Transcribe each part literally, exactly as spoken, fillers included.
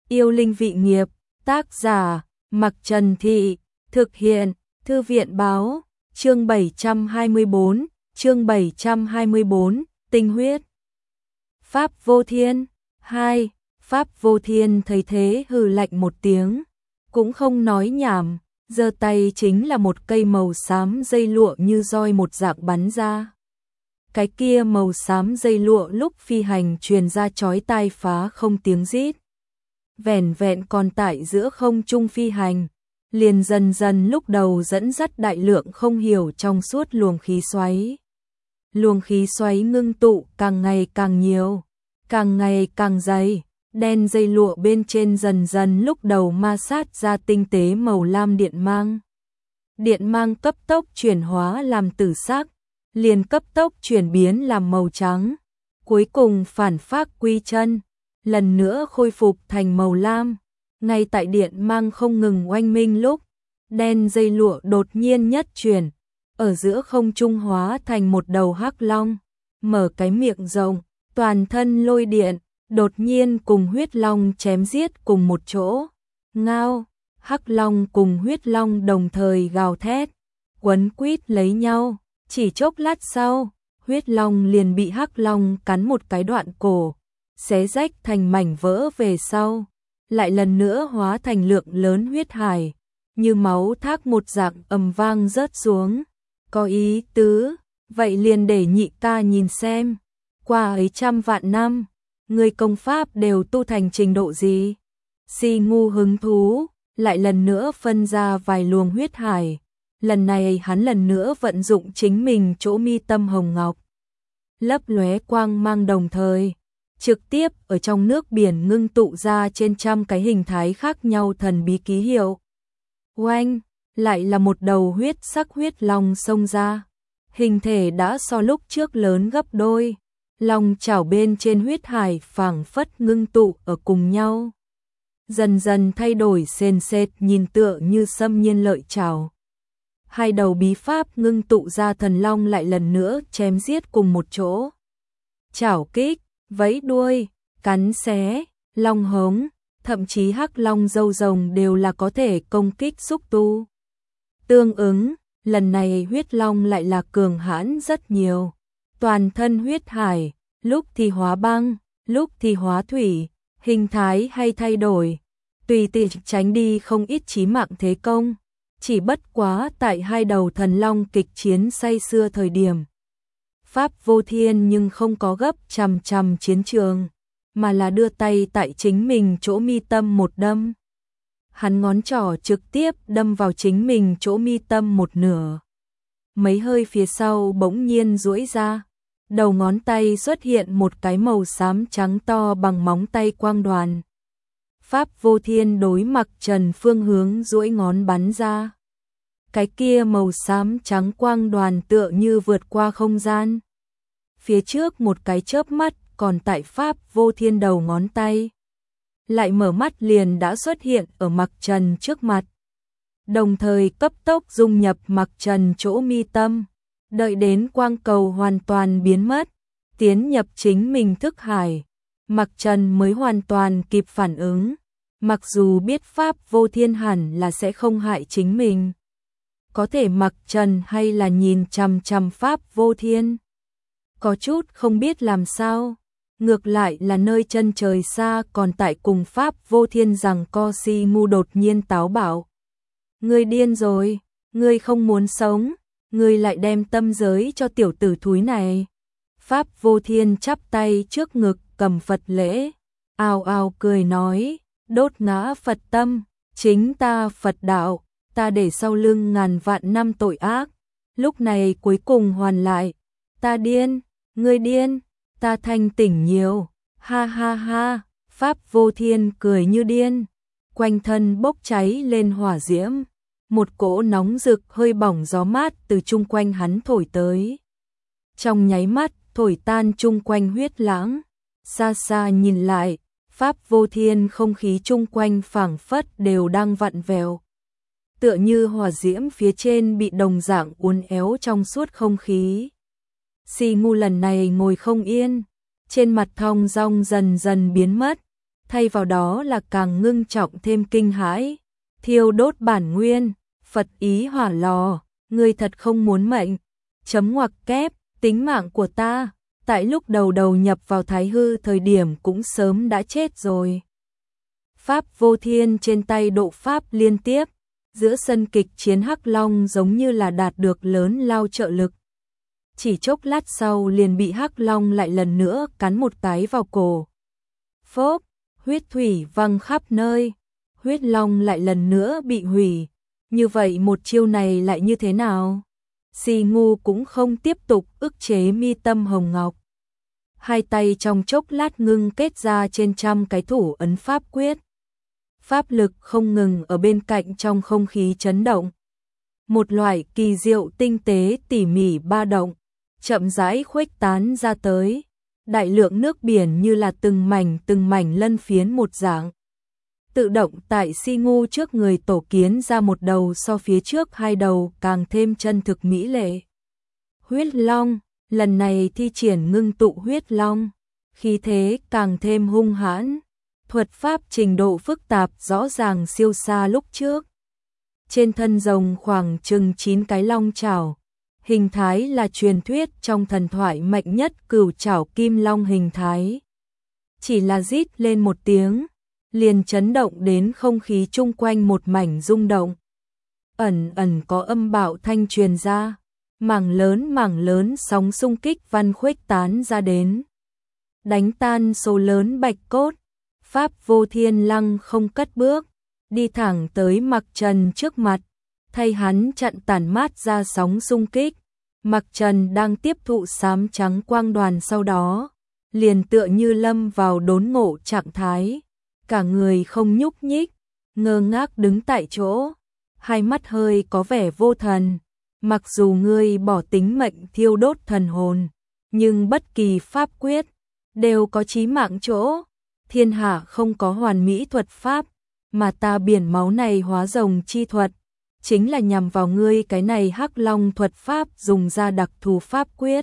Yêu linh vị nghiệp, tác giả, Mặc Trần Thị, thực hiện, Thư viện báo, chương bảy trăm hai mươi bốn, chương bảy trăm hai mươi bốn, tinh huyết. Pháp Vô Thiên, hai, Pháp Vô Thiên thấy thế hừ lạnh một tiếng, cũng không nói nhảm, giơ tay chính là một cây màu xám dây lụa như roi một dạng bắn ra. Cái kia màu xám dây lụa lúc phi hành truyền ra chói tai phá không tiếng rít. Vẻn vẹn còn tại giữa không trung phi hành, liền dần dần lúc đầu dẫn dắt đại lượng không hiểu trong suốt luồng khí xoáy. Luồng khí xoáy ngưng tụ càng ngày càng nhiều, càng ngày càng dày, đen dây lụa bên trên dần dần lúc đầu ma sát ra tinh tế màu lam điện mang. Điện mang cấp tốc chuyển hóa làm tử sắc, liền cấp tốc chuyển biến làm màu trắng, cuối cùng phản phác quy chân, lần nữa khôi phục thành màu lam. Ngay tại điện mang không ngừng oanh minh lúc, đen dây lụa đột nhiên nhất chuyển, ở giữa không trung hóa thành một đầu hắc long, mở cái miệng rộng, toàn thân lôi điện, đột nhiên cùng huyết long chém giết cùng một chỗ. Ngao, hắc long cùng huyết long đồng thời gào thét, quấn quýt lấy nhau, chỉ chốc lát sau, huyết long liền bị hắc long cắn một cái đoạn cổ, xé rách thành mảnh vỡ về sau, lại lần nữa hóa thành lượng lớn huyết hải, như máu thác một dạng ầm vang rớt xuống. Có ý tứ, vậy liền để nhị ca nhìn xem, qua ấy trăm vạn năm, người công pháp đều tu thành trình độ gì? Si ngu hứng thú, lại lần nữa phân ra vài luồng huyết hải, lần này hắn lần nữa vận dụng chính mình chỗ mi tâm hồng ngọc, lấp lóe quang mang đồng thời, trực tiếp ở trong nước biển ngưng tụ ra trên trăm cái hình thái khác nhau thần bí ký hiệu. Oanh, lại là một đầu huyết sắc huyết long xông ra, hình thể đã so lúc trước lớn gấp đôi, long chảo bên trên huyết hải phảng phất ngưng tụ ở cùng nhau, dần dần thay đổi sền sệt nhìn tựa như xâm nhiên lợi chảo. Hai đầu bí pháp ngưng tụ ra thần long lại lần nữa chém giết cùng một chỗ. Chảo kích, vẫy đuôi, cắn xé, long hống, thậm chí hắc long râu rồng đều là có thể công kích xúc tu. Tương ứng, lần này huyết long lại là cường hãn rất nhiều, toàn thân huyết hải, lúc thì hóa băng, lúc thì hóa thủy, hình thái hay thay đổi, tùy tiện tránh đi không ít chí mạng thế công. Chỉ bất quá tại hai đầu thần long kịch chiến say xưa thời điểm, Pháp Vô Thiên nhưng không có gấp chằm chằm chiến trường, mà là đưa tay tại chính mình chỗ mi tâm một đâm. Hắn ngón trỏ trực tiếp đâm vào chính mình chỗ mi tâm một nửa. Mấy hơi phía sau bỗng nhiên duỗi ra, đầu ngón tay xuất hiện một cái màu xám trắng to bằng móng tay quang đoàn. Pháp Vô Thiên đối Mặc Trần phương hướng duỗi ngón bắn ra. Cái kia màu xám trắng quang đoàn tựa như vượt qua không gian. Phía trước một cái chớp mắt còn tại Pháp Vô Thiên đầu ngón tay, lại mở mắt liền đã xuất hiện ở Mặc Trần trước mặt. Đồng thời cấp tốc dung nhập Mặc Trần chỗ mi tâm, đợi đến quang cầu hoàn toàn biến mất, tiến nhập chính mình thức hải, Mặc Trần mới hoàn toàn kịp phản ứng. Mặc dù biết Pháp Vô Thiên hẳn là sẽ không hại chính mình, có thể Mặc Trần hay là nhìn chằm chằm Pháp Vô Thiên, có chút không biết làm sao. Ngược lại là nơi chân trời xa còn tại cùng Pháp Vô Thiên rằng co si ngu đột nhiên táo bạo. Ngươi điên rồi, ngươi không muốn sống, ngươi lại đem tâm giới cho tiểu tử thúi này. Pháp Vô Thiên chắp tay trước ngực cầm Phật lễ, ào ào cười nói, đốt ngã Phật tâm, chính ta Phật đạo, ta để sau lưng ngàn vạn năm tội ác, lúc này cuối cùng hoàn lại, ta điên, ngươi điên, ta thanh tỉnh nhiều, ha ha ha. Pháp Vô Thiên cười như điên, quanh thân bốc cháy lên hỏa diễm, một cỗ nóng rực hơi bỏng gió mát từ chung quanh hắn thổi tới, trong nháy mắt thổi tan chung quanh huyết lãng. Xa xa nhìn lại, Pháp Vô Thiên không khí chung quanh phảng phất đều đang vặn vẹo, tựa như hỏa diễm phía trên bị đồng dạng uốn éo trong suốt không khí. Si ngu lần này ngồi không yên, trên mặt thong dong dần dần biến mất, thay vào đó là càng ngưng trọng thêm kinh hãi. Thiêu đốt bản nguyên, Phật ý hỏa lò, ngươi thật không muốn mệnh. Chấm ngoặc kép, tính mạng của ta, tại lúc đầu đầu nhập vào Thái Hư thời điểm cũng sớm đã chết rồi. Pháp vô thiên trên tay độ pháp liên tiếp, giữa sân kịch chiến Hắc Long giống như là đạt được lớn lao trợ lực. Chỉ chốc lát sau liền bị Hắc Long lại lần nữa cắn một cái vào cổ. Phốp, huyết thủy văng khắp nơi, huyết long lại lần nữa bị hủy. Như vậy một chiêu này lại như thế nào? Si Ngu cũng không tiếp tục ức chế mi tâm hồng ngọc. Hai tay trong chốc lát ngưng kết ra trên trăm cái thủ ấn pháp quyết. Pháp lực không ngừng ở bên cạnh trong không khí chấn động. Một loại kỳ diệu tinh tế tỉ mỉ ba động, chậm rãi khuếch tán ra tới. Đại lượng nước biển như là từng mảnh từng mảnh lân phiến một dạng. Tự động tại Si Ngu trước người tổ kiến ra một đầu so phía trước hai đầu càng thêm chân thực mỹ lệ. Huyết Long, lần này thi triển ngưng tụ huyết long, khí thế càng thêm hung hãn. Thuật pháp trình độ phức tạp rõ ràng siêu xa lúc trước. Trên thân rồng khoảng chừng chín cái long chảo, hình thái là truyền thuyết trong thần thoại mạnh nhất cửu chảo kim long hình thái. Chỉ là rít lên một tiếng, liền chấn động đến không khí chung quanh một mảnh rung động. Ẩn ẩn có âm bạo thanh truyền ra, mảng lớn mảng lớn sóng xung kích văn khuếch tán ra đến. Đánh tan số lớn bạch cốt, Pháp vô thiên lăng không cất bước, đi thẳng tới Mặc Trần trước mặt, thay hắn chặn tản mát ra sóng xung kích. Mặc Trần đang tiếp thụ xám trắng quang đoàn sau đó, liền tựa như lâm vào đốn ngộ trạng thái, cả người không nhúc nhích, ngơ ngác đứng tại chỗ, hai mắt hơi có vẻ vô thần. Mặc dù ngươi bỏ tính mệnh thiêu đốt thần hồn, nhưng bất kỳ pháp quyết đều có chí mạng chỗ. Thiên hạ không có hoàn mỹ thuật pháp, mà ta biển máu này hóa rồng chi thuật, chính là nhằm vào ngươi cái này Hắc Long thuật pháp dùng ra đặc thù pháp quyết.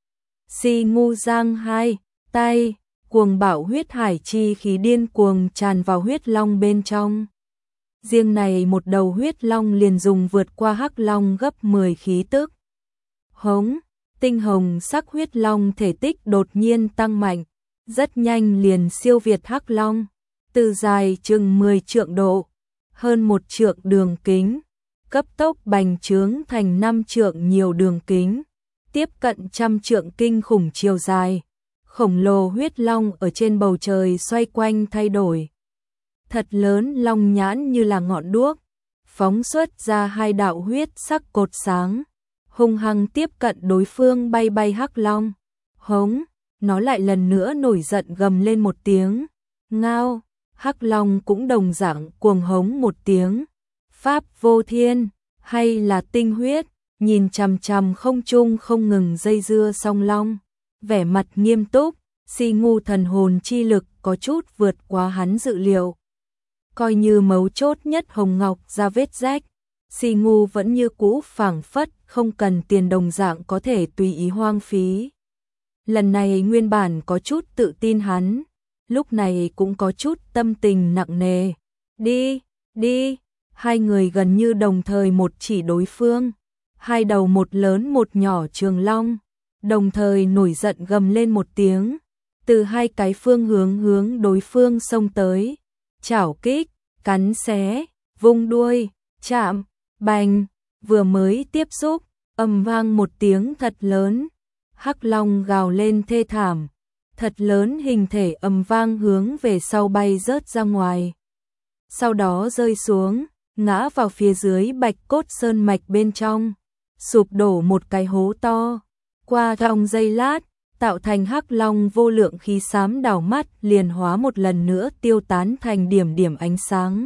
Si Ngu giang hai tay, cuồng bạo huyết hải chi khí điên cuồng tràn vào huyết long bên trong. Riêng này một đầu huyết long liền dùng vượt qua Hắc Long gấp mười khí tức. Hống, tinh hồng sắc huyết long thể tích đột nhiên tăng mạnh, rất nhanh liền siêu việt Hắc Long, từ dài chừng mười trượng độ, hơn một trượng đường kính, cấp tốc bành trướng thành năm trượng nhiều đường kính, tiếp cận trăm trượng kinh khủng chiều dài. Khổng lồ huyết long ở trên bầu trời xoay quanh thay đổi. Thật lớn long nhãn như là ngọn đuốc, phóng xuất ra hai đạo huyết sắc cột sáng, hung hăng tiếp cận đối phương bay bay Hắc Long. Hống, nó lại lần nữa nổi giận gầm lên một tiếng. Ngao, Hắc Long cũng đồng dạng cuồng hống một tiếng. Pháp vô thiên, hay là tinh huyết, nhìn chằm chằm không trung không ngừng dây dưa song long, vẻ mặt nghiêm túc. Si Ngu thần hồn chi lực có chút vượt quá hắn dự liệu. Coi như mấu chốt nhất hồng ngọc ra vết rách, Si Ngu vẫn như cũ phảng phất không cần tiền đồng dạng có thể tùy ý hoang phí. Lần này nguyên bản có chút tự tin hắn, lúc này cũng có chút tâm tình nặng nề. Đi, đi, hai người gần như đồng thời một chỉ đối phương, hai đầu một lớn một nhỏ trường long, đồng thời nổi giận gầm lên một tiếng, từ hai cái phương hướng hướng đối phương xông tới, chảo kích, cắn xé, vung đuôi, chạm, bành, vừa mới tiếp xúc, ầm vang một tiếng thật lớn, Hắc Long gào lên thê thảm, thật lớn hình thể ầm vang hướng về sau bay rớt ra ngoài. Sau đó rơi xuống, ngã vào phía dưới bạch cốt sơn mạch bên trong, sụp đổ một cái hố to. Qua trong giây lát, tạo thành Hắc Long vô lượng khí xám đảo mắt liền hóa một lần nữa tiêu tán thành điểm điểm ánh sáng.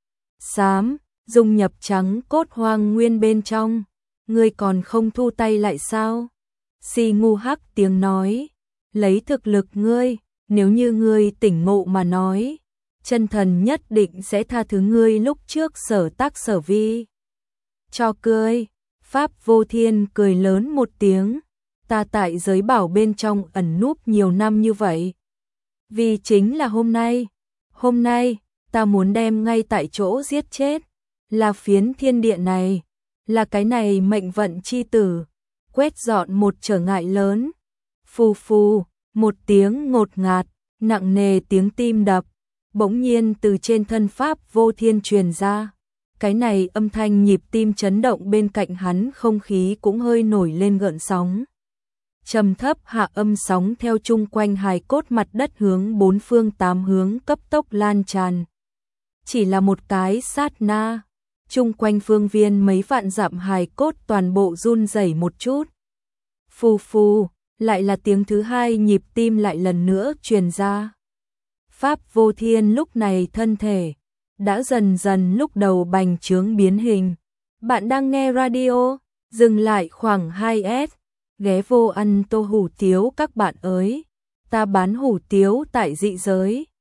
Xám, dung nhập trắng cốt hoang nguyên bên trong, ngươi còn không thu tay lại sao? Si Ngu hắc tiếng nói, lấy thực lực ngươi, nếu như ngươi tỉnh ngộ mà nói, chân thần nhất định sẽ tha thứ ngươi lúc trước sở tác sở vi. Cho cười, Pháp vô thiên cười lớn một tiếng, ta tại giới bảo bên trong ẩn núp nhiều năm như vậy. Vì chính là hôm nay, Hôm nay, ta muốn đem ngay tại chỗ giết chết, là phiến thiên địa này, là cái này mệnh vận chi tử, quét dọn một trở ngại lớn. Phù phù, một tiếng ngột ngạt, nặng nề tiếng tim đập, bỗng nhiên từ trên thân pháp vô thiên truyền ra. Cái này âm thanh nhịp tim chấn động, bên cạnh hắn không khí cũng hơi nổi lên gợn sóng. Trầm thấp hạ âm sóng theo chung quanh hài cốt mặt đất hướng bốn phương tám hướng cấp tốc lan tràn. Chỉ là một cái sát na, chung quanh phương viên mấy vạn dặm hài cốt toàn bộ run rẩy một chút. Phù phù, lại là tiếng thứ hai, nhịp tim lại lần nữa truyền ra. Pháp vô thiên lúc này thân thể đã dần dần lúc đầu bành trướng biến hình. Bạn đang nghe radio, dừng lại khoảng hai s, ghé vô ăn tô hủ tiếu các bạn ơi. Ta bán hủ tiếu tại dị giới.